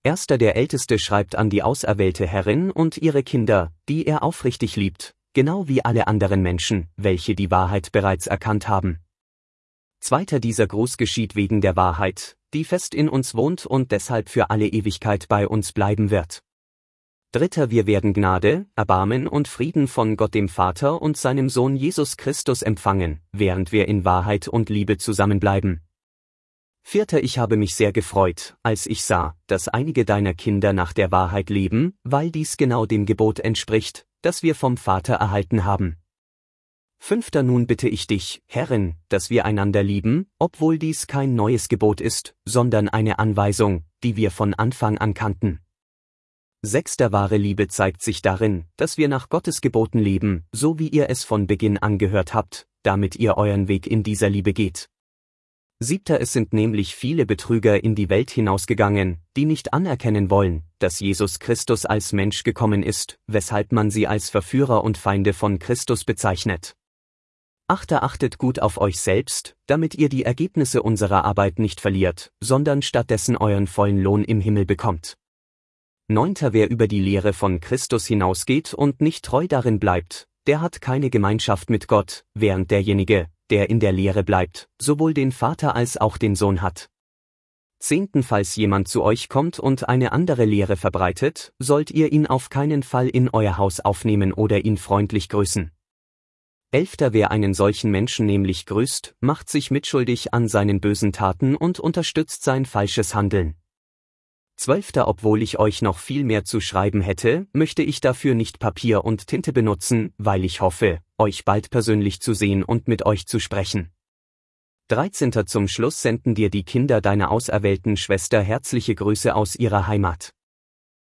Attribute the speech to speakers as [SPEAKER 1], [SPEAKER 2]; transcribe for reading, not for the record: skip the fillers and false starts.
[SPEAKER 1] Erster der Älteste schreibt an die auserwählte Herrin und ihre Kinder, die er aufrichtig liebt, genau wie alle anderen Menschen, welche die Wahrheit bereits erkannt haben. Zweiter dieser Gruß geschieht wegen der Wahrheit, die fest in uns wohnt und deshalb für alle Ewigkeit bei uns bleiben wird. Dritter, wir werden Gnade, Erbarmen und Frieden von Gott dem Vater und seinem Sohn Jesus Christus empfangen, während wir in Wahrheit und Liebe zusammenbleiben. Vierter, ich habe mich sehr gefreut, als ich sah, dass einige deiner Kinder nach der Wahrheit leben, weil dies genau dem Gebot entspricht, das wir vom Vater erhalten haben. Fünfter, nun bitte ich dich, Herrin, dass wir einander lieben, obwohl dies kein neues Gebot ist, sondern eine Anweisung, die wir von Anfang an kannten. Sechster, wahre Liebe zeigt sich darin, dass wir nach Gottes Geboten leben, so wie ihr es von Beginn an gehört habt, damit ihr euren Weg in dieser Liebe geht. Siebter, es sind nämlich viele Betrüger in die Welt hinausgegangen, die nicht anerkennen wollen, dass Jesus Christus als Mensch gekommen ist, weshalb man sie als Verführer und Feinde von Christus bezeichnet. Achter, achtet gut auf euch selbst, damit ihr die Ergebnisse unserer Arbeit nicht verliert, sondern stattdessen euren vollen Lohn im Himmel bekommt. Neunter, wer über die Lehre von Christus hinausgeht und nicht treu darin bleibt, der hat keine Gemeinschaft mit Gott, während derjenige, der in der Lehre bleibt, sowohl den Vater als auch den Sohn hat. Zehnten, falls jemand zu euch kommt und eine andere Lehre verbreitet, sollt ihr ihn auf keinen Fall in euer Haus aufnehmen oder ihn freundlich grüßen. Elfter, wer einen solchen Menschen nämlich grüßt, macht sich mitschuldig an seinen bösen Taten und unterstützt sein falsches Handeln. 12. Obwohl ich euch noch viel mehr zu schreiben hätte, möchte ich dafür nicht Papier und Tinte benutzen, weil ich hoffe, euch bald persönlich zu sehen und mit euch zu sprechen. 13. Zum Schluss senden dir die Kinder deiner auserwählten Schwester herzliche Grüße aus ihrer Heimat.